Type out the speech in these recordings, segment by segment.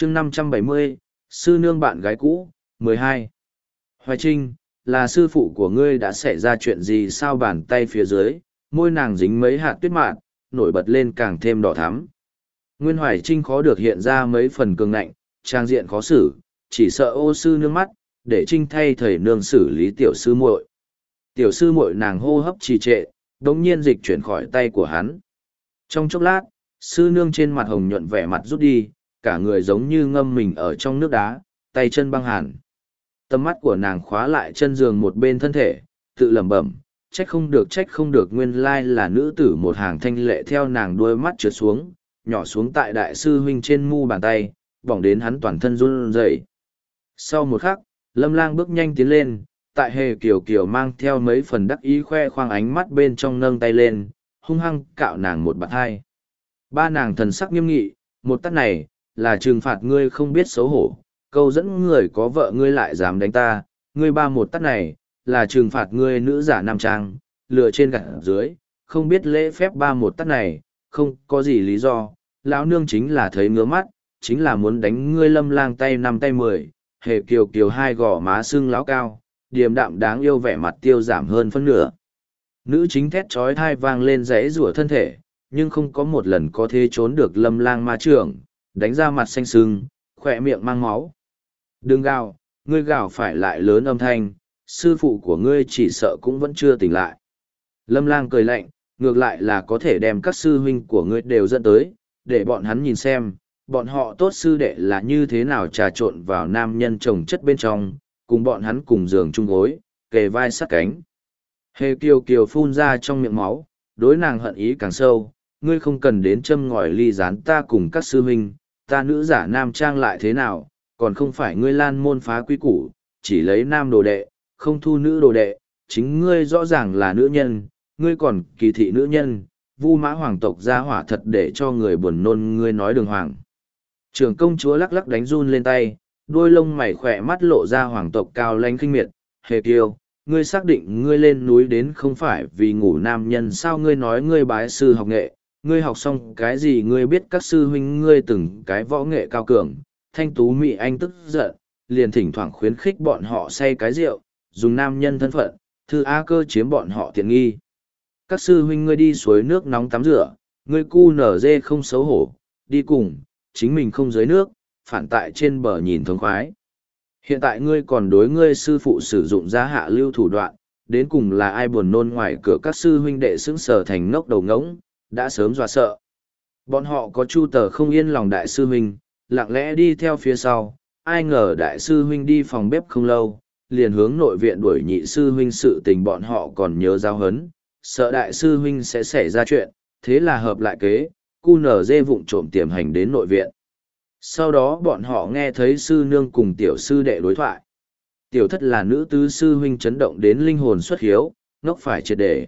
chương 570, sư nương bạn gái cũ, 12. Hoài Trinh, là sư phụ của ngươi đã xảy ra chuyện gì sao? Bàn tay phía dưới, môi nàng dính mấy hạt tuyết mạn, nổi bật lên càng thêm đỏ thắm. Nguyên Hoài Trinh khó được hiện ra mấy phần cường ngạnh, trang diện khó xử, chỉ sợ ô sư nương mắt, để Trinh thay thầy nương xử lý tiểu sư muội. Tiểu sư muội nàng hô hấp trì trệ, đống nhiên dịch chuyển khỏi tay của hắn. Trong chốc lát, sư nương trên mặt hồng nhuận vẻ mặt rút đi, cả người giống như ngâm mình ở trong nước đá, tay chân băng hàn. Tầm mắt của nàng khóa lại chân giường một bên thân thể, tự lẩm bẩm, trách không được, nguyên lai là nữ tử một hàng thanh lệ theo nàng đuôi mắt trượt xuống, nhỏ xuống tại đại sư huynh trên mu bàn tay, bỏng đến hắn toàn thân run rẩy. Sau một khắc, Lâm Lang bước nhanh tiến lên, tại Hề Kiều Kiều mang theo mấy phần đắc ý khoe khoang ánh mắt bên trong nâng tay lên, hung hăng cạo nàng một bạt hai. Ba nàng thần sắc nghiêm nghị, một tát này, là trừng phạt ngươi không biết xấu hổ, câu dẫn người có vợ ngươi lại dám đánh ta, ngươi ba một tát này, là trừng phạt ngươi nữ giả nam trang, lừa trên gạt dưới, không biết lễ phép. Ba một tát này, không có gì lý do, lão nương chính là thấy ngứa mắt, chính là muốn đánh ngươi. Lâm Lang tay năm tay 10, Hề Kiều Kiều hai gò má sưng láo cao, điềm đạm đáng yêu vẻ mặt tiêu giảm hơn phân nửa. Nữ chính thét trói thai vang lên rẽ rủa thân thể, nhưng không có một lần có thể trốn được Lâm Lang ma trưởng, đánh ra mặt xanh sưng, khỏe miệng mang máu. Đừng gào, ngươi gào phải lại lớn âm thanh, sư phụ của ngươi chỉ sợ cũng vẫn chưa tỉnh lại. Lâm Lang cười lạnh, ngược lại là có thể đem các sư huynh của ngươi đều dẫn tới, để bọn hắn nhìn xem, bọn họ tốt sư đệ là như thế nào trà trộn vào nam nhân chồng chất bên trong, cùng bọn hắn cùng giường chung gối, kề vai sát cánh. Hề Kiều Kiều phun ra trong miệng máu, đối nàng hận ý càng sâu, ngươi không cần đến châm ngòi ly gián ta cùng các sư huynh, ta nữ giả nam trang lại thế nào, còn không phải ngươi lan môn phá quy củ, chỉ lấy nam đồ đệ, không thu nữ đồ đệ, chính ngươi rõ ràng là nữ nhân, ngươi còn kỳ thị nữ nhân, Vu Mã hoàng tộc ra hỏa thật để cho người buồn nôn. Ngươi nói đường hoàng. Trưởng công chúa lắc lắc đánh run lên tay, đôi lông mày khỏe mắt lộ ra hoàng tộc cao lãnh khinh miệt. Hề Kiều, ngươi xác định ngươi lên núi đến không phải vì ngủ nam nhân sao? Ngươi nói ngươi bái sư học nghệ, ngươi học xong cái gì? Ngươi biết các sư huynh ngươi từng cái võ nghệ cao cường. Thanh tú Mỹ Anh tức giận, liền thỉnh thoảng khuyến khích bọn họ say cái rượu, dùng nam nhân thân phận, thư A Cơ chiếm bọn họ tiện nghi. Các sư huynh ngươi đi suối nước nóng tắm rửa, ngươi cu nở dê không xấu hổ, đi cùng, chính mình không dưới nước, phản tại trên bờ nhìn thống khoái. Hiện tại ngươi còn đối ngươi sư phụ sử dụng giá hạ lưu thủ đoạn, đến cùng là ai buồn nôn? Ngoài cửa các sư huynh đệ sững sờ thành ngốc đầu ngỗng, đã sớm dọa sợ. Bọn họ có chu tờ không yên lòng đại sư huynh, lặng lẽ đi theo phía sau, ai ngờ đại sư huynh đi phòng bếp không lâu, liền hướng nội viện đuổi nhị sư huynh. Sự tình bọn họ còn nhớ giao hấn, sợ đại sư huynh sẽ xảy ra chuyện, thế là hợp lại kế, cu nở dê vụng trộm tiềm hành đến nội viện. Sau đó bọn họ nghe thấy sư nương cùng tiểu sư đệ đối thoại. Tiểu thất là nữ tứ sư huynh chấn động đến linh hồn xuất hiếu, ngốc phải triệt để.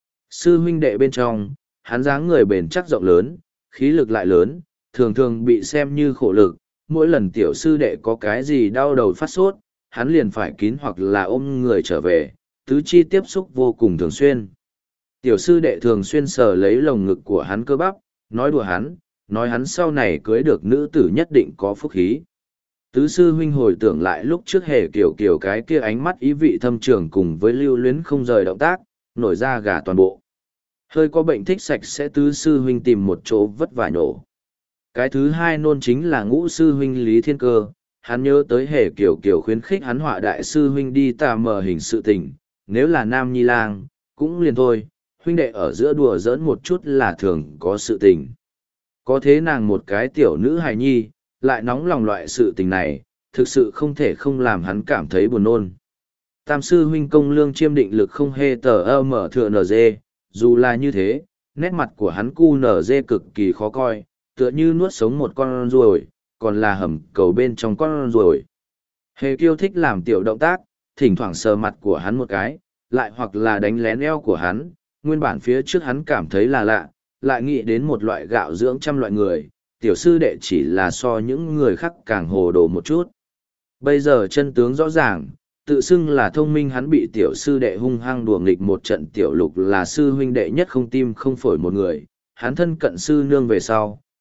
Sư huynh đệ bên trong, hắn dáng người bền chắc rộng lớn, khí lực lại lớn, thường thường bị xem như khổ lực. Mỗi lần tiểu sư đệ có cái gì đau đầu phát sốt, hắn liền phải kín hoặc là ôm người trở về, tứ chi tiếp xúc vô cùng thường xuyên. Tiểu sư đệ thường xuyên sờ lấy lồng ngực của hắn cơ bắp, nói đùa hắn, nói hắn sau này cưới được nữ tử nhất định có phúc khí. Tứ sư huynh hồi tưởng lại lúc trước Hề Kiều Kiều cái kia ánh mắt ý vị thâm trường cùng với lưu luyến không rời động tác, nổi da gà toàn bộ. Hơi có bệnh thích sạch sẽ tứ sư huynh tìm một chỗ vất vả nhổ. Cái thứ hai nôn chính là ngũ sư huynh Lý Thiên Cơ, hắn nhớ tới Hề Kiều Kiều khuyến khích hắn họa đại sư huynh đi tà mờ hình sự tình, nếu là nam nhi lang, cũng liền thôi, huynh đệ ở giữa đùa giỡn một chút là thường có sự tình. Có thế nàng một cái tiểu nữ hài nhi, lại nóng lòng loại sự tình này, thực sự không thể không làm hắn cảm thấy buồn nôn. Tam sư huynh Công Lương chiêm định lực không hề tờ mở thừa nở dê, dù là như thế, nét mặt của hắn cu nở dê cực kỳ khó coi, tựa như nuốt sống một con ruồi, còn là hầm cầu bên trong con ruồi. Hề Kiêu thích làm tiểu động tác, thỉnh thoảng sờ mặt của hắn một cái, lại hoặc là đánh lén eo của hắn, nguyên bản phía trước hắn cảm thấy là lạ, lại nghĩ đến một loại gạo dưỡng trăm loại người, tiểu sư đệ chỉ là so những người khác càng hồ đồ một chút. Bây giờ chân tướng rõ ràng, tự xưng là thông minh hắn bị tiểu sư đệ hung hăng đùa nghịch một trận. Tiểu Lục là sư huynh đệ nhất không tim không phổi một người, hắn thân cận sư nương về sau,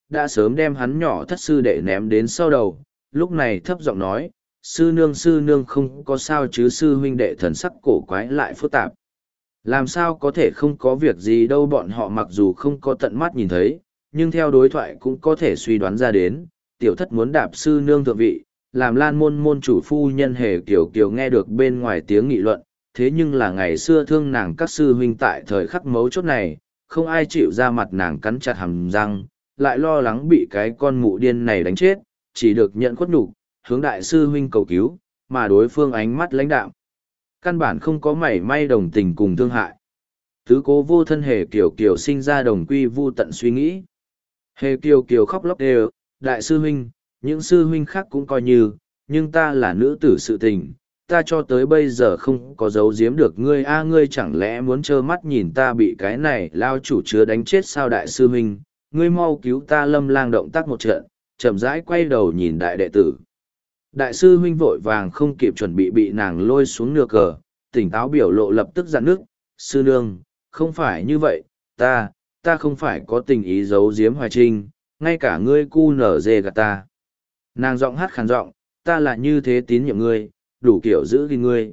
đã sớm đem hắn nhỏ thất sư đệ ném đến sau đầu, lúc này thấp giọng nói, sư nương không có sao chứ. Sư huynh đệ thần sắc cổ quái lại phức tạp. Làm sao có thể không có việc gì đâu, bọn họ mặc dù không có tận mắt nhìn thấy, nhưng theo đối thoại cũng có thể suy đoán ra đến, tiểu thất muốn đạp sư nương thượng vị, làm Lan môn môn chủ phu nhân Hề Kiều Kiều nghe được bên ngoài tiếng nghị luận, thế nhưng là ngày xưa thương nàng các sư huynh tại thời khắc mấu chốt này, không ai chịu ra mặt nàng cắn chặt hàm răng, lại lo lắng bị cái con mụ điên này đánh chết, chỉ được nhận khuất nhục, hướng đại sư huynh cầu cứu, mà đối phương ánh mắt lãnh đạm. Căn bản không có mảy may đồng tình cùng thương hại. Tứ cố vô thân Hề Kiều Kiều sinh ra đồng quy vu tận suy nghĩ. Hề Kiều Kiều khóc lóc đều, đại sư huynh, những sư huynh khác cũng coi như, nhưng ta là nữ tử sự tình, ta cho tới bây giờ không có giấu giếm được ngươi. Ngươi chẳng lẽ muốn trơ mắt nhìn ta bị cái này lao chủ chứa đánh chết sao? Đại sư huynh, ngươi mau cứu ta. Lâm Lang động tác một trận, chậm rãi quay đầu nhìn đại đệ tử. Đại sư huynh vội vàng không kịp chuẩn bị nàng lôi xuống nửa cờ, tỉnh táo biểu lộ lập tức dặn nước, sư nương, không phải như vậy, ta không phải có tình ý giấu giếm Hoài Trinh, ngay cả ngươi cu nở dê gạt ta. Nàng giọng hát khàn giọng, ta là như thế tín nhiệm ngươi, đủ kiểu giữ gìn ngươi,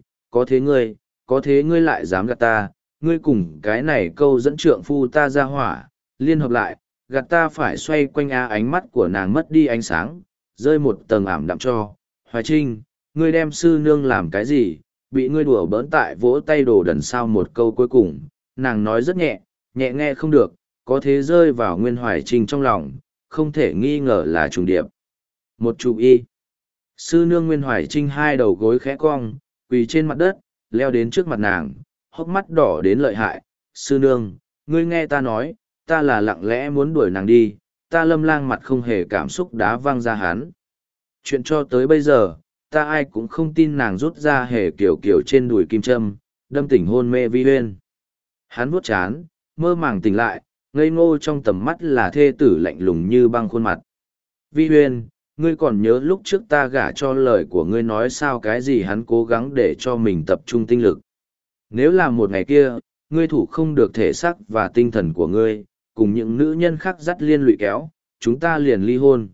có thế ngươi lại dám gạt ta, ngươi cùng cái này câu dẫn trượng phu ta ra hỏa, liên hợp lại, gạt ta phải xoay quanh. Ánh mắt của nàng mất đi ánh sáng, rơi một tầng ảm đạm cho. Hoài Trinh, ngươi đem sư nương làm cái gì, bị ngươi đùa bỡn tại vỗ tay đồ đần sao? Một câu cuối cùng, nàng nói rất nhẹ, nhẹ nghe không được, có thế rơi vào Nguyên Hoài Trinh trong lòng, không thể nghi ngờ là trùng điệp. Một chục y. Sư nương Nguyên Hoài Trinh hai đầu gối khẽ cong, quỳ trên mặt đất, leo đến trước mặt nàng, hốc mắt đỏ đến lợi hại. Sư nương, ngươi nghe ta nói, ta là lặng lẽ muốn đuổi nàng đi. Ta Lâm Lang mặt không hề cảm xúc đá văng ra hắn. Chuyện cho tới bây giờ, ta ai cũng không tin nàng rút ra Hề Kiều Kiều trên đùi kim châm, đâm tỉnh hôn mê Vi Huyên. Hắn vuốt chán, mơ màng tỉnh lại, ngây ngô trong tầm mắt là thê tử lạnh lùng như băng khuôn mặt. Vi Huyên, ngươi còn nhớ lúc trước ta gả cho lời của ngươi nói sao? Cái gì? Hắn cố gắng để cho mình tập trung tinh lực. Nếu là một ngày kia, ngươi thủ không được thể xác và tinh thần của ngươi, cùng những nữ nhân khác dắt liên lụy kéo, chúng ta liền ly hôn.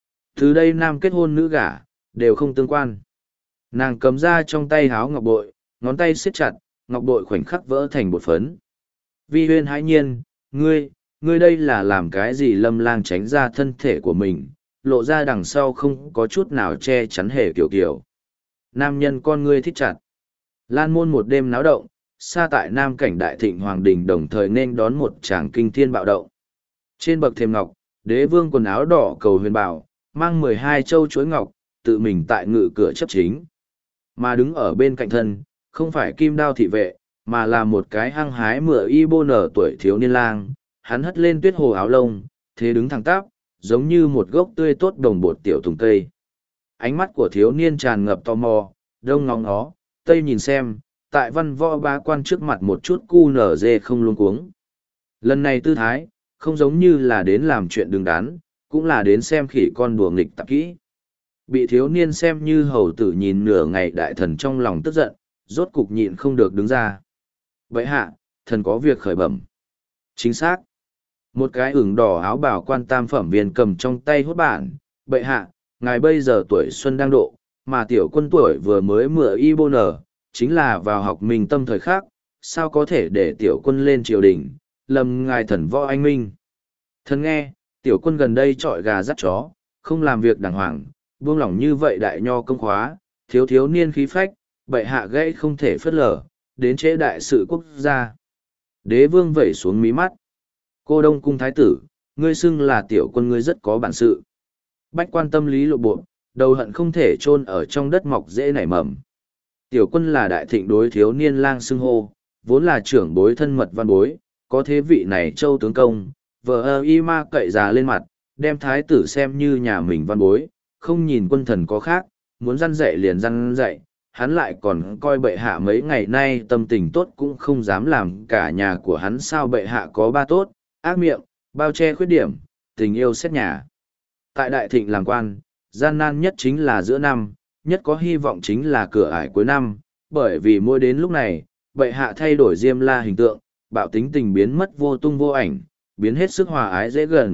Từ đây nam kết hôn nữ gả, đều không tương quan. Nàng cầm ra trong tay háo ngọc bội, ngón tay siết chặt, ngọc bội khoảnh khắc vỡ thành bột phấn. Vi Huyên hãi nhiên, ngươi đây là làm cái gì? Lâm Lang tránh ra thân thể của mình, lộ ra đằng sau không có chút nào che chắn Hề Kiều Kiều. Nam nhân con ngươi thích chặt. Lan môn một đêm náo động, xa tại Nam cảnh đại thịnh hoàng đình đồng thời nên đón một tràng kinh thiên bạo động. Trên bậc thềm ngọc, đế vương quần áo đỏ cầu huyền bảo, mang 12 châu chuỗi ngọc, tự mình tại ngự cửa chấp chính. Mà đứng ở bên cạnh thân, không phải kim đao thị vệ, mà là một cái hăng hái mửa y bô nở tuổi thiếu niên lang. Hắn hất lên tuyết hồ áo lông, thế đứng thẳng tắp, giống như một gốc tươi tốt đồng bột tiểu tùng cây. Ánh mắt của thiếu niên tràn ngập tò mò, đông ngóng nó, tây nhìn xem, tại văn võ bá quan trước mặt một chút cu nở dê không luống cuống. Lần này tư thái, không giống như là đến làm chuyện đứng đắn, cũng là đến xem khỉ con đùa nghịch tạp kỹ. Bị thiếu niên xem như hầu tử nhìn nửa ngày, đại thần trong lòng tức giận, rốt cục nhịn không được đứng ra. Vậy hạ, thần có việc khởi bẩm. Chính xác. Một cái ửng đỏ áo bào quan tam phẩm viên cầm trong tay hốt bản. Bệ hạ, ngài bây giờ tuổi xuân đang độ, mà tiểu quân tuổi vừa mới mửa y bô nở, chính là vào học minh tâm thời khác, sao có thể để tiểu quân lên triều đình, lầm ngài thần võ anh minh. Thần nghe, tiểu quân gần đây trọi gà dắt chó, không làm việc đàng hoàng, buông lỏng như vậy đại nho công khóa, thiếu niên khí phách, bệ hạ gãy không thể phớt lờ, đến trễ đại sự quốc gia. Đế vương vẩy xuống mí mắt. Cô Đông Cung Thái tử, ngươi xưng là tiểu quân, ngươi rất có bản sự. Bách quan tâm lý lộ bộ, đầu hận không thể chôn ở trong đất mọc dễ nảy mầm. Tiểu quân là đại thịnh đối thiếu niên lang xưng hô, vốn là trưởng bối thân mật văn bối, có thế vị này châu tướng công, vợ y ma cậy già lên mặt, đem thái tử xem như nhà mình văn bối, không nhìn quân thần có khác, muốn răn dạy liền răn dạy, hắn lại còn coi bệ hạ mấy ngày nay tâm tình tốt cũng không dám làm cả nhà của hắn sao? Bệ hạ có ba tốt, ác miệng, bao che khuyết điểm, tình yêu xét nhà. Tại đại thịnh làm quan, gian nan nhất chính là giữa năm, nhất có hy vọng chính là cửa ải cuối năm, bởi vì mỗi đến lúc này, bệ hạ thay đổi Diêm La hình tượng, bạo tính tình biến mất vô tung vô ảnh, biến hết sức hòa ái dễ gần,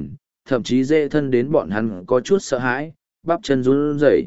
thậm chí dễ thân đến bọn hắn có chút sợ hãi, bắp chân run rẩy.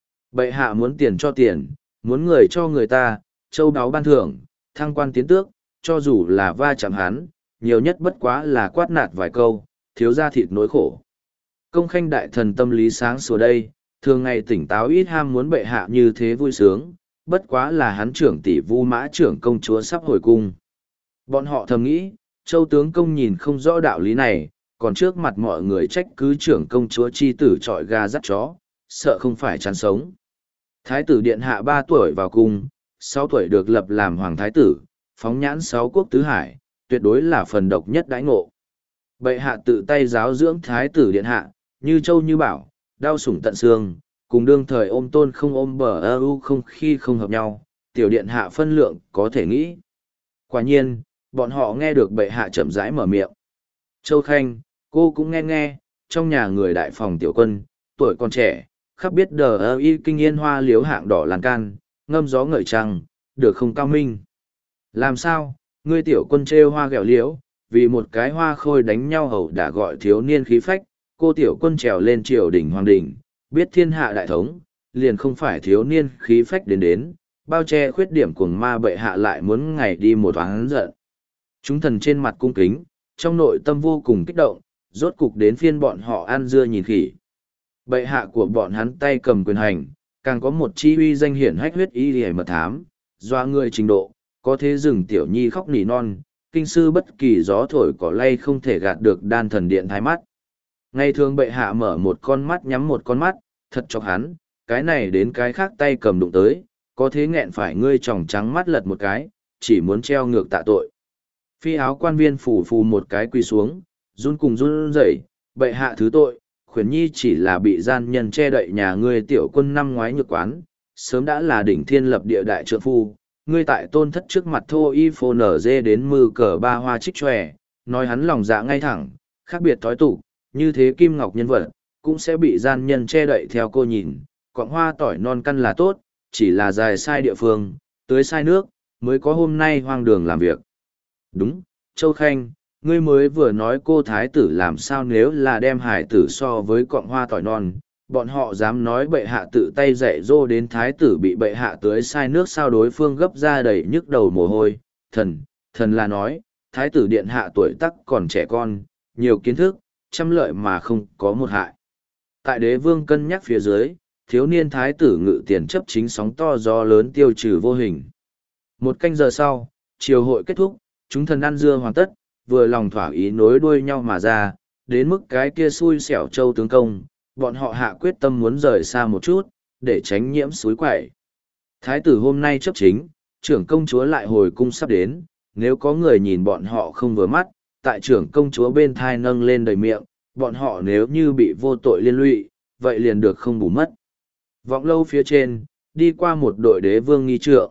Bệ hạ muốn tiền cho tiền, muốn người cho người ta, châu đáo ban thưởng, thăng quan tiến tước, cho dù là va chạm hắn, nhiều nhất bất quá là quát nạt vài câu, thiếu ra thịt nỗi khổ. Công khanh đại thần tâm lý sáng sủa đây, thường ngày tỉnh táo ít ham muốn bệ hạ như thế vui sướng, bất quá là hắn trưởng tỷ Vu Mã trưởng công chúa sắp hồi cung. Bọn họ thầm nghĩ, châu tướng công nhìn không rõ đạo lý này, còn trước mặt mọi người trách cứ trưởng công chúa chi tử trọi gà dắt chó, sợ không phải chán sống. Thái tử điện hạ 3 tuổi vào cung, 6 tuổi được lập làm hoàng thái tử, phóng nhãn 6 quốc tứ hải, tuyệt đối là phần độc nhất đãi ngộ. Bệ hạ tự tay giáo dưỡng thái tử điện hạ, như châu như bảo, đau sủng tận xương, cùng đương thời ôm tôn không ôm bờ ơ không khi không hợp nhau, tiểu điện hạ phân lượng có thể nghĩ. Quả nhiên, bọn họ nghe được bệ hạ chậm rãi mở miệng. Châu Khanh, cô cũng nghe, trong nhà người đại phòng tiểu quân, tuổi còn trẻ, khắp biết đờ ơ y kinh yên hoa liếu hạng đỏ lan can, ngâm gió ngợi trăng, được không cao minh. Làm sao, ngươi tiểu quân trêu hoa ghẹo liễu, vì một cái hoa khôi đánh nhau hầu đã gọi thiếu niên khí phách, cô tiểu quân trèo lên triều đỉnh hoàng đỉnh, biết thiên hạ đại thống, liền không phải thiếu niên khí phách đến, bao che khuyết điểm cuồng ma bệ hạ lại muốn ngày đi một thoáng giận. Chúng thần trên mặt cung kính, trong nội tâm vô cùng kích động, rốt cục đến phiên bọn họ ăn dưa nhìn khỉ. Bệ hạ của bọn hắn tay cầm quyền hành, càng có một chi uy danh hiển hách huyết y hề mật thám, doa người trình độ, có thế rừng tiểu nhi khóc nỉ non, kinh sư bất kỳ gió thổi cỏ lay không thể gạt được đan thần điện thái mắt. Ngày thường bệ hạ mở một con mắt nhắm một con mắt, thật chọc hắn, cái này đến cái khác tay cầm đụng tới, có thế nghẹn phải ngươi tròng trắng mắt lật một cái, chỉ muốn treo ngược tạ tội. Phi áo quan viên phủ phù một cái quỳ xuống, run cùng run rẩy, bệ hạ thứ tội, khuyến nhi chỉ là bị gian nhân che đậy nhà ngươi tiểu quân năm ngoái nhược quán, sớm đã là đỉnh thiên lập địa đại trượng phu, ngươi tại tôn thất trước mặt thô y phô nở dê đến mư cờ ba hoa trích tròe, nói hắn lòng dạ ngay thẳng, khác biệt thói tục, như thế kim ngọc nhân vật, cũng sẽ bị gian nhân che đậy theo cô nhìn, quạng hoa tỏi non căn là tốt, chỉ là dài sai địa phương, tưới sai nước, mới có hôm nay hoang đường làm việc. Đúng, Châu Khanh, ngươi mới vừa nói cô thái tử làm sao nếu là đem hải tử so với quạng hoa tỏi non, bọn họ dám nói bệ hạ tự tay dạy dỗ đến thái tử bị bệ hạ tưới sai nước sao đối phương gấp ra đầy nhức đầu mồ hôi, thần là nói, thái tử điện hạ tuổi tắc còn trẻ con, nhiều kiến thức, trăm lợi mà không có một hại. Tại đế vương cân nhắc phía dưới, thiếu niên thái tử ngự tiền chấp chính sóng to gió lớn tiêu trừ vô hình. Một canh giờ sau, triều hội kết thúc, chúng thần ăn dưa hoàn tất, vừa lòng thỏa ý nối đuôi nhau mà ra, đến mức cái kia xui xẻo châu tướng công, bọn họ hạ quyết tâm muốn rời xa một chút, để tránh nhiễm suối quẩy. Thái tử hôm nay chấp chính, trưởng công chúa lại hồi cung sắp đến, nếu có người nhìn bọn họ không vừa mắt, tại trưởng công chúa bên thai nâng lên đầy miệng, bọn họ nếu như bị vô tội liên lụy, vậy liền được không bù mất. Vọng lâu phía trên, đi qua một đội đế vương nghi trượng.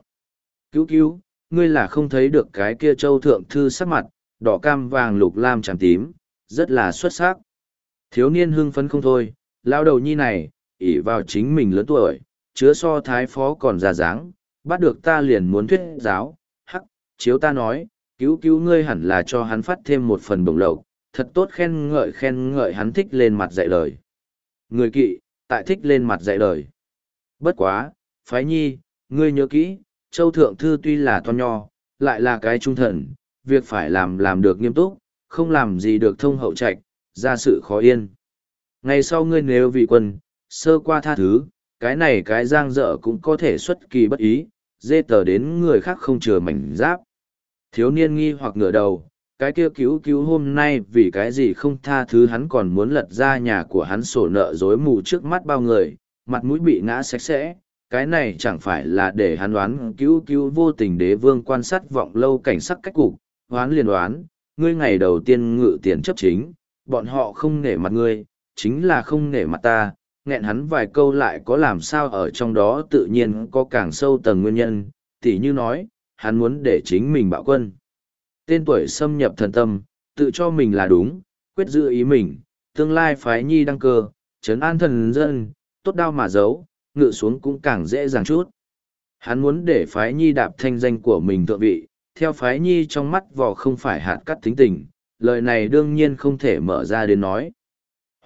Cứu, ngươi là không thấy được cái kia châu thượng thư sắc mặt, đỏ cam vàng lục lam tràm tím, rất là xuất sắc. Thiếu niên hưng phấn không thôi, lao đầu nhi này, ỷ vào chính mình lớn tuổi, chứa so thái phó còn già dáng, bắt được ta liền muốn thuyết giáo, hắc, chiếu ta nói, cứu ngươi hẳn là cho hắn phát thêm một phần bổng lộc, thật tốt khen ngợi hắn thích lên mặt dạy lời. Người kỵ, tại thích lên mặt dạy lời. Bất quá, phái nhi, ngươi nhớ kỹ, châu thượng thư tuy là toan nho, lại là cái trung thần, việc phải làm được nghiêm túc, không làm gì được thông hậu trạch, ra sự khó yên. Ngày sau ngươi nếu vì quân, sơ qua tha thứ, cái này cái giang dở cũng có thể xuất kỳ bất ý, dê tờ đến người khác không chừa mảnh giáp. Thiếu niên nghi hoặc ngửa đầu, cái kia cứu hôm nay vì cái gì không tha thứ hắn còn muốn lật ra nhà của hắn sổ nợ dối mù trước mắt bao người, mặt mũi bị ngã sạch sẽ, cái này chẳng phải là để hắn đoán cứu vô tình đế vương quan sát vọng lâu cảnh sắc cách cục, hoán liền đoán, ngươi ngày đầu tiên ngự tiền chấp chính, bọn họ không nể mặt ngươi, chính là không nể mặt ta, nghẹn hắn vài câu lại có làm sao ở trong đó tự nhiên có càng sâu tầng nguyên nhân, tỉ như nói, hắn muốn để chính mình bạo quân. Tên tuổi xâm nhập thần tâm, tự cho mình là đúng, quyết giữ ý mình, tương lai phái nhi đăng cơ, trấn an thần dân, tốt đau mà giấu, ngự xuống cũng càng dễ dàng chút. Hắn muốn để phái nhi đạp thanh danh của mình thượng vị, theo phái nhi trong mắt vò không phải hạt cắt tính tình, lời này đương nhiên không thể mở ra đến nói.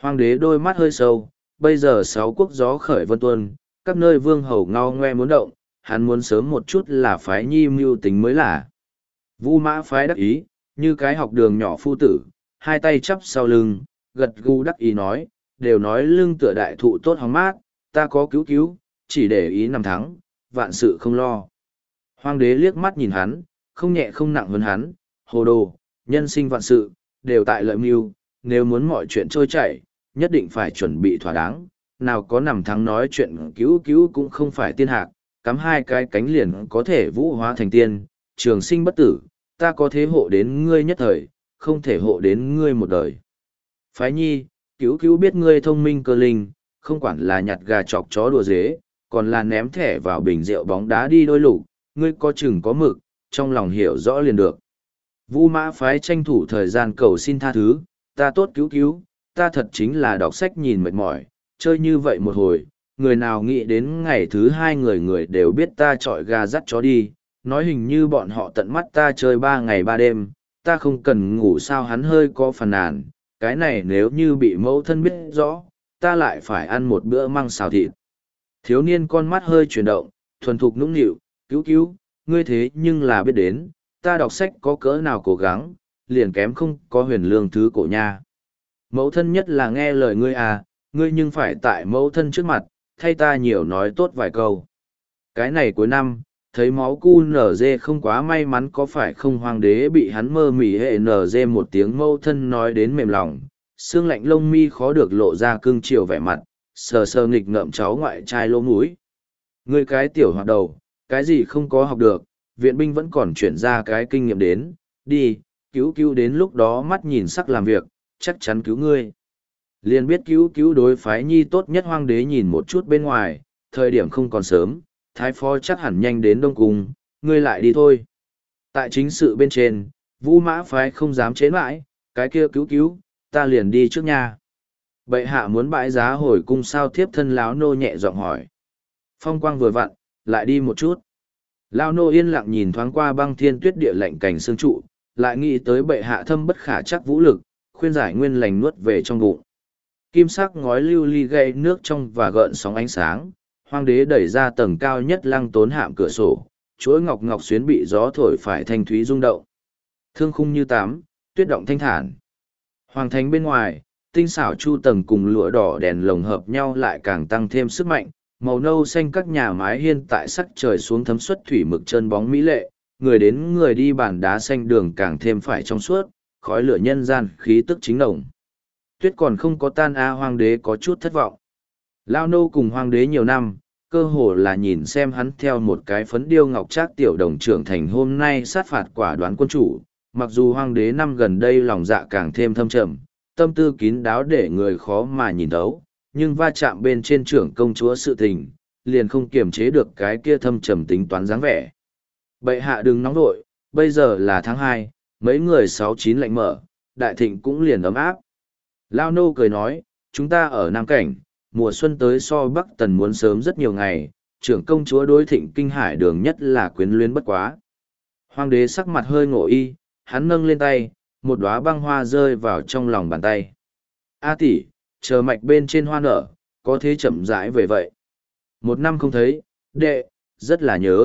Hoàng đế đôi mắt hơi sâu, bây giờ 6 quốc gió khởi vân tuôn, các nơi vương hầu ngao ngoe muốn động, hắn muốn sớm một chút là phái nhi mưu tính mới là. Vu Mã phái đắc ý, như cái học đường nhỏ phu tử, hai tay chắp sau lưng, gật gù đắc ý nói, đều nói lưng tựa đại thụ tốt hóng mát, ta có cứu cứu, chỉ để ý năm thắng, vạn sự không lo. Hoàng đế liếc mắt nhìn hắn, không nhẹ không nặng hơn hắn, hồ đồ, nhân sinh vạn sự, đều tại lợi mưu, nếu muốn mọi chuyện trôi chảy, nhất định phải chuẩn bị thỏa đáng, nào có nằm thắng nói chuyện cứu cứu cũng không phải tiên hạc, cắm hai cái cánh liền có thể vũ hóa thành tiên, trường sinh bất tử, ta có thế hộ đến ngươi nhất thời, không thể hộ đến ngươi một đời. Phái nhi, cứu cứu biết ngươi thông minh cơ linh, không quản là nhặt gà chọc chó đùa dế, còn là ném thẻ vào bình rượu bóng đá đi đôi lục, ngươi có chừng có mực, trong lòng hiểu rõ liền được. Vu Mã phái tranh thủ thời gian cầu xin tha thứ, ta tốt cứu cứu, ta thật chính là đọc sách nhìn mệt mỏi, chơi như vậy một hồi, người nào nghĩ đến ngày thứ hai người người đều biết ta trọi gà dắt chó đi, nói hình như bọn họ tận mắt ta chơi 3 ngày 3 đêm, ta không cần ngủ sao hắn hơi có phàn nàn, cái này nếu như bị mẫu thân biết rõ, ta lại phải ăn một bữa măng xào thịt. Thiếu niên con mắt hơi chuyển động, thuần thục nũng nịu, cứu cứu, ngươi thế nhưng là biết đến, ta đọc sách có cỡ nào cố gắng, liền kém không có huyền lương thứ cổ nha. Mẫu thân nhất là nghe lời ngươi à, ngươi nhưng phải tại mẫu thân trước mặt, thay ta nhiều nói tốt vài câu. Cái này cuối năm, thấy máu cu nở dê không quá may mắn có phải không hoàng đế bị hắn mơ mỉ hệ nở dê một tiếng mẫu thân nói đến mềm lòng, xương lạnh lông mi khó được lộ ra cưng chiều vẻ mặt, sờ sờ nghịch ngợm cháu ngoại trai lỗ mũi. Ngươi cái tiểu hoạt đầu, cái gì không có học được, viện binh vẫn còn chuyển ra cái kinh nghiệm đến, đi, cứu cứu đến lúc đó mắt nhìn sắc làm việc, chắc chắn cứu ngươi. Liền biết cứu cứu đối phái nhi tốt nhất hoàng đế nhìn một chút bên ngoài, thời điểm không còn sớm, thái phó chắc hẳn nhanh đến Đông Cung, ngươi lại đi thôi. Tại chính sự bên trên, Vũ Mã phái không dám chế mãi, cái kia cứu cứu, ta liền đi trước nhà. Bệ hạ muốn bãi giá hồi cung sao thiếp thân láo nô nhẹ giọng hỏi. Phong quang vừa vặn, lại đi một chút. Lao nô yên lặng nhìn thoáng qua băng thiên tuyết địa lạnh cảnh xương trụ, lại nghĩ tới bệ hạ thâm bất khả chắc vũ lực, khuyên giải nguyên lành nuốt về trong bụng. Kim sắc ngói lưu ly gây nước trong và gợn sóng ánh sáng, hoàng đế đẩy ra tầng cao nhất lăng tốn hạm cửa sổ, chuỗi ngọc ngọc xuyến bị gió thổi phải thanh thúy rung động. Thương khung như tám, tuyết động thanh thản. Hoàng thành bên ngoài, tinh xảo chu tầng cùng lụa đỏ đèn lồng hợp nhau lại càng tăng thêm sức mạnh, màu nâu xanh các nhà mái hiên tại sắc trời xuống thấm xuất thủy mực chân bóng mỹ lệ, người đến người đi bàn đá xanh đường càng thêm phải trong suốt, khói lửa nhân gian khí tức chính đồng. Tuyết còn không có tan hoàng đế có chút thất vọng. Lao nô cùng hoàng đế nhiều năm, cơ hồ là nhìn xem hắn theo một cái phấn điêu ngọc trác tiểu đồng trưởng thành hôm nay sát phạt quả đoán quân chủ, mặc dù hoàng đế năm gần đây lòng dạ càng thêm thâm trầm, tâm tư kín đáo để người khó mà nhìn thấu, nhưng va chạm bên trên trưởng công chúa sự tình, liền không kiềm chế được cái kia thâm trầm tính toán dáng vẻ. Bệ hạ đừng nóng vội, bây giờ là tháng 2, mấy người 6-9 lạnh mở, đại thịnh cũng liền ấm áp. Lao nô cười nói, chúng ta ở Nam Cảnh, mùa xuân tới so Bắc Tần muốn sớm rất nhiều ngày, trưởng công chúa đối thịnh kinh hải đường nhất là quyến luyến bất quá. Hoàng đế sắc mặt hơi ngộ y, hắn nâng lên tay, một đóa băng hoa rơi vào trong lòng bàn tay. A tỷ, chờ mạch bên trên hoa nở, có thế chậm rãi về vậy. 1 năm không thấy, đệ, rất là nhớ.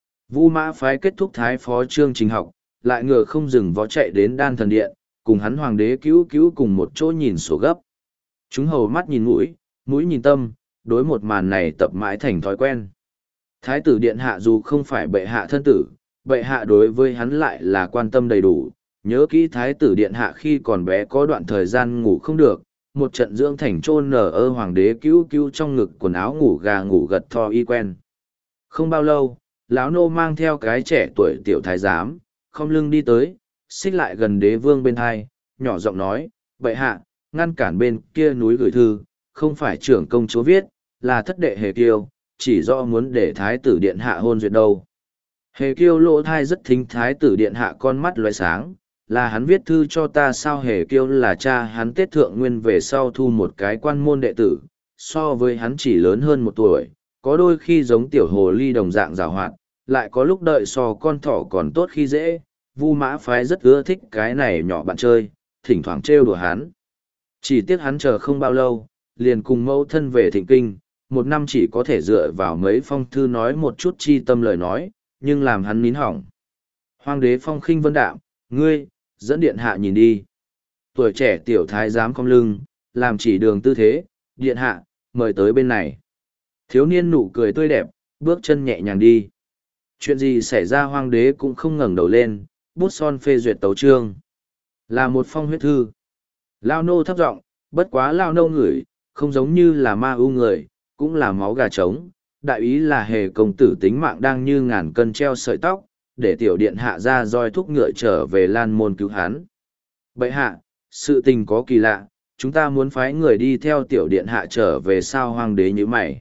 Vu Mã phái kết thúc thái phó chương trình học, lại ngựa không dừng vó chạy đến đan thần điện, cùng hắn hoàng đế cứu cứu cùng một chỗ nhìn sổ gấp. Chúng hầu mắt nhìn mũi, mũi nhìn tâm, đối một màn này tập mãi thành thói quen. Thái tử điện hạ dù không phải bệ hạ thân tử, bệ hạ đối với hắn lại là quan tâm đầy đủ. Nhớ kỹ thái tử điện hạ khi còn bé có đoạn thời gian ngủ không được, một trận dưỡng thành chôn nở ơ hoàng đế cứu cứu trong ngực quần áo ngủ gà ngủ gật tho y quen. Không bao lâu, lão nô mang theo cái trẻ tuổi tiểu thái giám, không lưng đi tới, xích lại gần đế vương bên hai, nhỏ giọng nói, bệ hạ, ngăn cản bên kia núi gửi thư, không phải trưởng công chúa viết, là thất đệ Hề Kiêu, chỉ do muốn để thái tử điện hạ hôn duyệt đâu. Hề Kiêu lỗ thai rất thính thái tử điện hạ con mắt loại sáng, là hắn viết thư cho ta sao. Hề Kiêu là cha hắn Tết Thượng Nguyên về sau thu một cái quan môn đệ tử, so với hắn chỉ lớn hơn 1 tuổi, có đôi khi giống tiểu hồ ly đồng dạng rào hoạt, lại có lúc đợi so con thỏ còn tốt khi dễ. Vu Mã phái rất ưa thích cái này nhỏ bạn chơi, thỉnh thoảng trêu đùa hắn. Chỉ tiếc hắn chờ không bao lâu, liền cùng mẫu thân về thịnh kinh, một năm chỉ có thể dựa vào mấy phong thư nói một chút chi tâm lời nói, nhưng làm hắn nín hỏng. Hoàng đế phong khinh vân đạm, ngươi, dẫn điện hạ nhìn đi. Tuổi trẻ tiểu thái giám cong lưng, làm chỉ đường tư thế, điện hạ, mời tới bên này. Thiếu niên nụ cười tươi đẹp, bước chân nhẹ nhàng đi. Chuyện gì xảy ra hoàng đế cũng không ngẩng đầu lên, bút son phê duyệt tấu chương. Là một phong huyết thư. Lao nô thấp giọng, bất quá lao nô ngửi, không giống như là ma ưu người, cũng là máu gà trống. Đại ý là hề công tử tính mạng đang như ngàn cân treo sợi tóc, để tiểu điện hạ ra roi thúc ngựa trở về lan môn cứu hắn. Bậy hạ, sự tình có kỳ lạ, chúng ta muốn phái người đi theo tiểu điện hạ trở về sao hoàng đế như mày.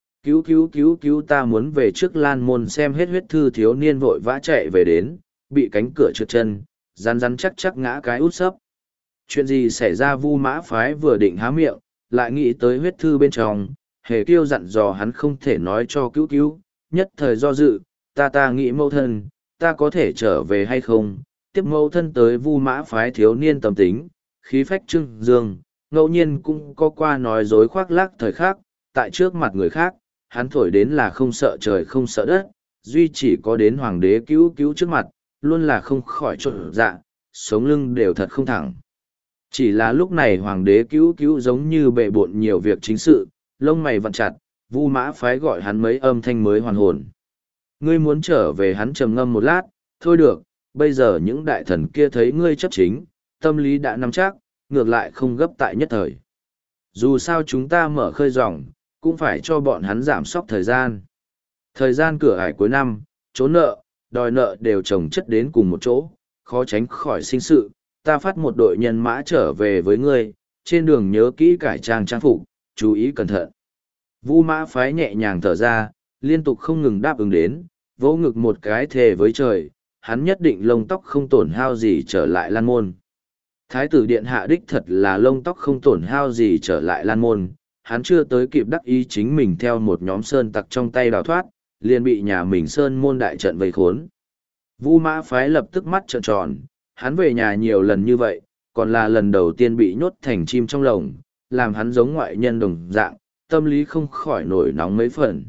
Cứu ta muốn về trước lan môn xem hết huyết thư thiếu niên vội vã chạy về đến, bị cánh cửa trượt chân, rắn chắc ngã cái út sấp. Chuyện gì xảy ra Vu Mã Phái vừa định há miệng, lại nghĩ tới huyết thư bên trong, hề kiêu dặn dò hắn không thể nói cho cứu, nhất thời do dự, ta nghĩ mẫu thân, ta có thể trở về hay không, tiếp mẫu thân tới Vu Mã Phái thiếu niên tâm tính, khí phách trưng dương, ngẫu nhiên cũng có qua nói dối khoác lác thời khác, tại trước mặt người khác, hắn thổi đến là không sợ trời không sợ đất, duy chỉ có đến hoàng đế cứu trước mặt, luôn là không khỏi trộn dạ, sống lưng đều thật không thẳng. Chỉ là lúc này hoàng đế cứu giống như bệ bộn nhiều việc chính sự, lông mày vặn chặt, Vu Mã Phái gọi hắn mấy âm thanh mới hoàn hồn. Ngươi muốn trở về hắn trầm ngâm một lát, thôi được, bây giờ những đại thần kia thấy ngươi chấp chính, tâm lý đã nắm chắc, ngược lại không gấp tại nhất thời. Dù sao chúng ta mở khơi dòng, cũng phải cho bọn hắn giảm sóc thời gian. Thời gian cửa ải cuối năm, trốn nợ, đòi nợ đều chồng chất đến cùng một chỗ, khó tránh khỏi sinh sự. Ta phát một đội nhân mã trở về với ngươi, trên đường nhớ kỹ cải trang trang phục, chú ý cẩn thận. Vu Mã Phái nhẹ nhàng thở ra, liên tục không ngừng đáp ứng đến, vỗ ngực một cái thề với trời, hắn nhất định lông tóc không tổn hao gì trở lại lan môn. Thái tử điện hạ đích thật là lông tóc không tổn hao gì trở lại lan môn, hắn chưa tới kịp đắc ý chính mình theo một nhóm sơn tặc trong tay đào thoát, liền bị nhà mình sơn môn đại trận vây khốn. Vu Mã Phái lập tức mắt trợn tròn, hắn về nhà nhiều lần như vậy, còn là lần đầu tiên bị nhốt thành chim trong lồng, làm hắn giống ngoại nhân đồng dạng, tâm lý không khỏi nổi nóng mấy phần.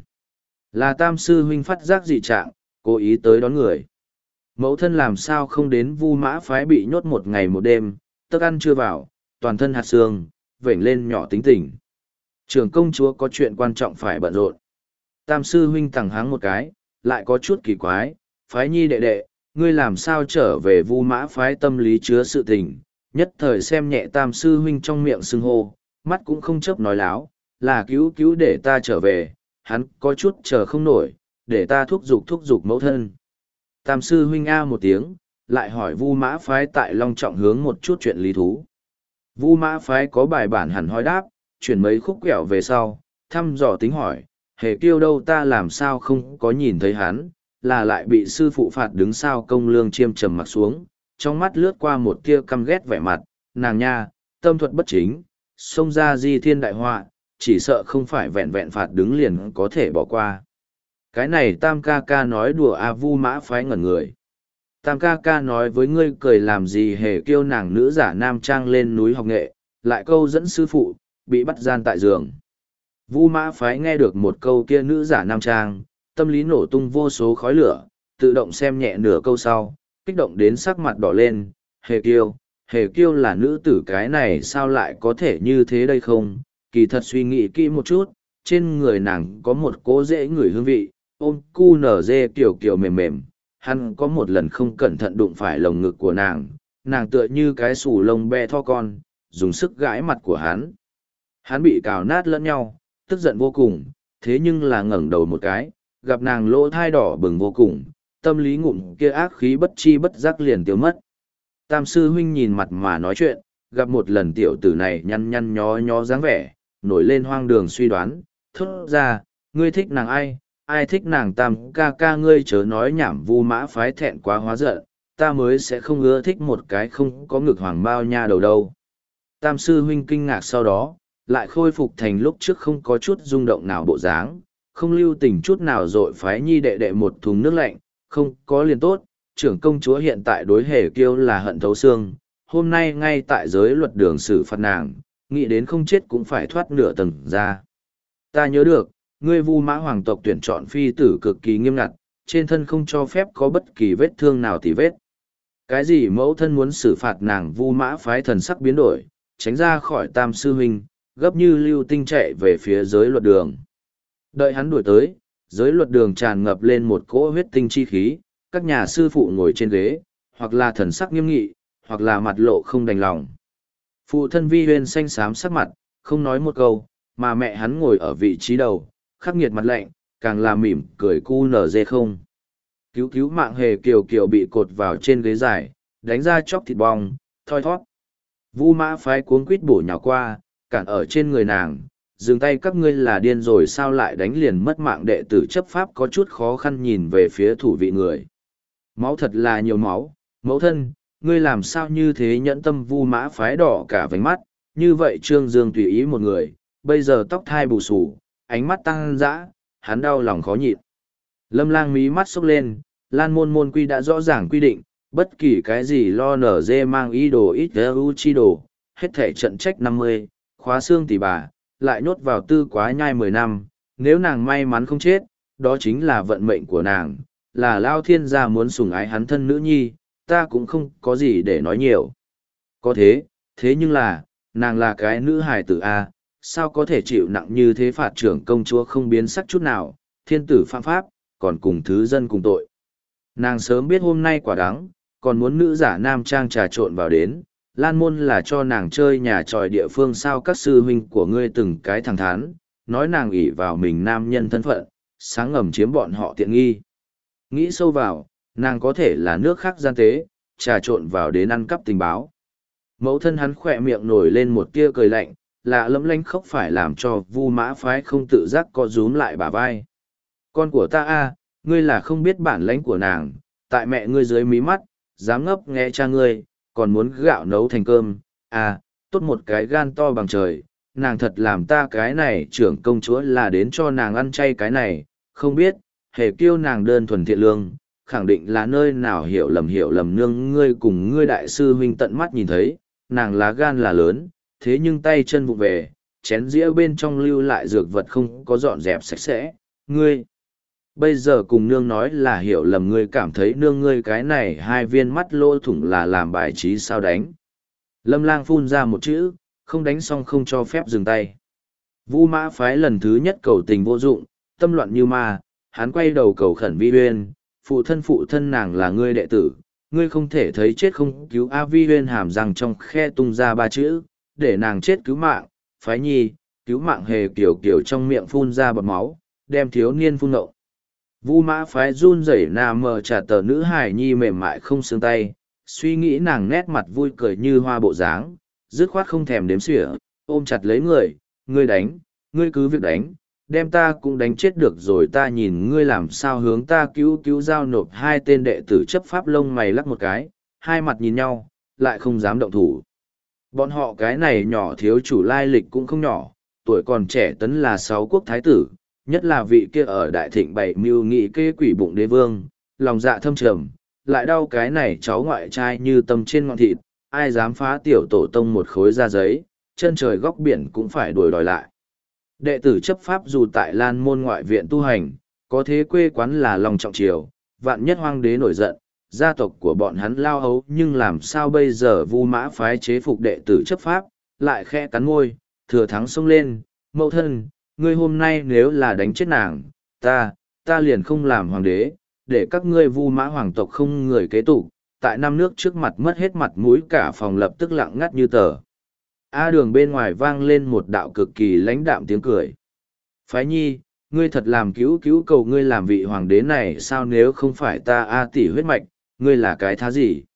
Là Tam sư huynh phát giác dị trạng, cố ý tới đón người. Mẫu thân làm sao không đến Vu Mã Phái bị nhốt một ngày một đêm, tức ăn chưa vào, toàn thân hạt xương, vểnh lên nhỏ tính tình. Trưởng công chúa có chuyện quan trọng phải bận rộn. Tam sư huynh tằng háng một cái, lại có chút kỳ quái, Phái nhi đệ đệ, ngươi làm sao trở về Vu Mã Phái tâm lý chứa sự tình, nhất thời xem nhẹ Tam sư huynh trong miệng xưng hô, mắt cũng không chớp nói láo, là cứu để ta trở về, hắn có chút chờ không nổi, để ta thúc giục mẫu thân. Tam sư huynh a một tiếng, lại hỏi Vu Mã Phái tại Long Trọng hướng một chút chuyện lý thú. Vu Mã Phái có bài bản hẳn hỏi đáp, chuyển mấy khúc quẹo về sau, thăm dò tính hỏi, hề kiêu đâu ta làm sao không có nhìn thấy hắn, là lại bị sư phụ phạt đứng sao công lương chiêm trầm mặt xuống, trong mắt lướt qua một tia căm ghét vẻ mặt, nàng nha, tâm thuật bất chính, xông ra di thiên đại họa, chỉ sợ không phải vẹn vẹn phạt đứng liền có thể bỏ qua. Cái này Tam ca ca nói đùa a Vu Mã Phái ngẩn người. Tam ca ca nói với ngươi cười làm gì hề kêu nàng nữ giả nam trang lên núi học nghệ, lại câu dẫn sư phụ, bị bắt gian tại giường. Vu Mã Phái nghe được một câu kia nữ giả nam trang, tâm lý nổ tung vô số khói lửa, tự động xem nhẹ nửa câu sau, kích động đến sắc mặt đỏ lên, hề kiêu là nữ tử cái này sao lại có thể như thế đây không, kỳ thật suy nghĩ kỹ một chút, trên người nàng có một cỗ dễ ngửi hương vị, ôm cu nở dê kiểu mềm mềm, hắn có một lần không cẩn thận đụng phải lồng ngực của nàng tựa như cái sù lông be tho con, dùng sức gãi mặt của hắn. Hắn bị cào nát lẫn nhau, tức giận vô cùng, thế nhưng là ngẩng đầu một cái, gặp nàng lỗ thai đỏ bừng vô cùng, tâm lý ngụm kia ác khí bất chi bất giác liền tiêu mất. Tam sư huynh nhìn mặt mà nói chuyện, gặp một lần tiểu tử này nhăn nhó dáng vẻ, nổi lên hoang đường suy đoán, thốt ra, ngươi thích nàng ai thích nàng Tam ca ca ngươi chớ nói nhảm. Vu Mã Phái thẹn quá hóa giận, ta mới sẽ không ưa thích một cái không có ngực hoàng bao nha đầu đâu. Tam sư huynh kinh ngạc sau đó, lại khôi phục thành lúc trước không có chút rung động nào bộ dáng, không lưu tình chút nào dội Phái nhi đệ đệ một thùng nước lạnh, không có liền tốt, trưởng công chúa hiện tại đối hề kiêu là hận thấu xương, hôm nay ngay tại giới luật đường xử phạt nàng, nghĩ đến không chết cũng phải thoát nửa tầng ra. Ta nhớ được, ngươi Vu Mã hoàng tộc tuyển chọn phi tử cực kỳ nghiêm ngặt, trên thân không cho phép có bất kỳ vết thương nào tì vết. Cái gì mẫu thân muốn xử phạt nàng Vu Mã phái thần sắc biến đổi, tránh ra khỏi Tam sư huynh, gấp như lưu tinh chạy về phía giới luật đường. Đợi hắn đuổi tới, giới luật đường tràn ngập lên một cỗ huyết tinh chi khí, các nhà sư phụ ngồi trên ghế, hoặc là thần sắc nghiêm nghị, hoặc là mặt lộ không đành lòng. Phụ thân Vi Huyên xanh xám sắc mặt, không nói một câu, mà mẹ hắn ngồi ở vị trí đầu, khắc nghiệt mặt lạnh, càng là mỉm cười cu nở dê không. Cứu cứu mạng hề kiều kiều bị cột vào trên ghế dài, đánh ra chóc thịt bong, thoi thót. Vu Mã phái cuống quýt bổ nhào qua, cản ở trên người nàng, dừng tay, các ngươi là điên rồi sao lại đánh liền mất mạng. Đệ tử chấp pháp có chút khó khăn nhìn về phía thủ vị người. Máu thật là nhiều máu, mẫu thân, ngươi làm sao như thế. Nhẫn Tâm Vu Mã phái đỏ cả vành mắt, như vậy Trương Dương tùy ý một người, bây giờ tóc thai bù xù, ánh mắt tăng dã, hắn đau lòng khó nhịn. Lâm Lang mí mắt sốc lên, Lan môn môn quy đã rõ ràng quy định, bất kỳ cái gì lo nở dê mang ý đồ ít u chi đồ, hết thể trận trách 50, khóa xương tỷ bà, lại nhốt vào tư quá nhai 10 năm, nếu nàng may mắn không chết, đó chính là vận mệnh của nàng, là Lao Thiên gia muốn sủng ái hắn thân nữ nhi, ta cũng không có gì để nói nhiều. Có thế, thế nhưng là, nàng là cái nữ hài tử A, sao có thể chịu nặng như thế. Phạt trưởng công chúa không biến sắc chút nào, thiên tử phạm pháp, còn cùng thứ dân cùng tội. Nàng sớm biết hôm nay quả đắng, còn muốn nữ giả nam trang trà trộn vào đến, Lan môn là cho nàng chơi nhà tròi địa phương sao. Các sư huynh của ngươi từng cái thẳng thắn, nói nàng ỷ vào mình nam nhân thân phận, sáng ngầm chiếm bọn họ tiện nghi. Nghĩ sâu vào, nàng có thể là nước khác gian tế, trà trộn vào đến ăn cắp tình báo. Mẫu thân hắn khỏe miệng nổi lên một tia cười lạnh, lạ lẫm lanh khóc phải làm cho Vu Mã phái không tự giác co rúm lại bả vai. Con của ta a, ngươi là không biết bản lãnh của nàng, tại mẹ ngươi dưới mí mắt, dám ngấp nghe cha ngươi, còn muốn gạo nấu thành cơm, à, tốt một cái gan to bằng trời, nàng thật làm ta cái này trưởng công chúa là đến cho nàng ăn chay cái này, không biết, hề kiêu nàng đơn thuần thiện lương, khẳng định là nơi nào hiểu lầm nương ngươi cùng ngươi đại sư huynh tận mắt nhìn thấy, nàng lá gan là lớn, thế nhưng tay chân vụ về, chén dĩa bên trong lưu lại dược vật không có dọn dẹp sạch sẽ, ngươi. Bây giờ cùng nương nói là hiểu lầm, ngươi cảm thấy nương ngươi cái này hai viên mắt lỗ thủng là làm bài trí sao đánh. Lâm Lang phun ra một chữ, không đánh xong không cho phép dừng tay. Vu Mã phái lần thứ nhất cầu tình vô dụng, tâm loạn như ma, hắn quay đầu cầu khẩn Vi Huyên, phụ thân nàng là ngươi đệ tử, ngươi không thể thấy chết không cứu. A Vi Huyên hàm răng trong khe tung ra ba chữ, để nàng chết cứu mạng, phái nhi, cứu mạng. Hề kiểu kiểu trong miệng phun ra bọt máu, đem thiếu niên phun ngộng. Vu Mã phái run rẩy nà mờ trả tờ nữ hài nhi mềm mại không xương tay, suy nghĩ nàng nét mặt vui cười như hoa bộ dáng, dứt khoát không thèm đếm xỉa, ôm chặt lấy người, ngươi đánh, ngươi cứ việc đánh, đem ta cũng đánh chết được rồi, ta nhìn ngươi làm sao hướng ta cứu giao nộp. Hai tên đệ tử chấp pháp lông mày lắc một cái, hai mặt nhìn nhau, lại không dám động thủ. Bọn họ cái này nhỏ thiếu chủ lai lịch cũng không nhỏ, tuổi còn trẻ tấn là 6 quốc thái tử, nhất là vị kia ở đại thịnh bày mưu nghị kê quỷ bụng đế vương, lòng dạ thâm trầm, lại đau cái này cháu ngoại trai như tâm trên ngọn thịt, ai dám phá tiểu tổ tông một khối da giấy, chân trời góc biển cũng phải đuổi đòi lại. Đệ tử chấp pháp dù tại Lan môn ngoại viện tu hành, có thế quê quán là lòng trọng triều, vạn nhất hoang đế nổi giận, gia tộc của bọn hắn lao hấu, nhưng làm sao bây giờ. Vu Mã phái chế phục đệ tử chấp pháp, lại khẽ cắn môi, thừa thắng xông lên, mẫu thân, ngươi hôm nay nếu là đánh chết nàng, ta liền không làm hoàng đế, để các ngươi Vu Mã hoàng tộc không người kế tục. Tại năm nước trước mặt mất hết mặt mũi, cả phòng lập tức lặng ngắt như tờ. A Đường bên ngoài vang lên một đạo cực kỳ lãnh đạm tiếng cười. Phái nhi, ngươi thật làm cứu cầu ngươi làm vị hoàng đế này sao, nếu không phải ta A tỷ huyết mạch, ngươi là cái thá gì?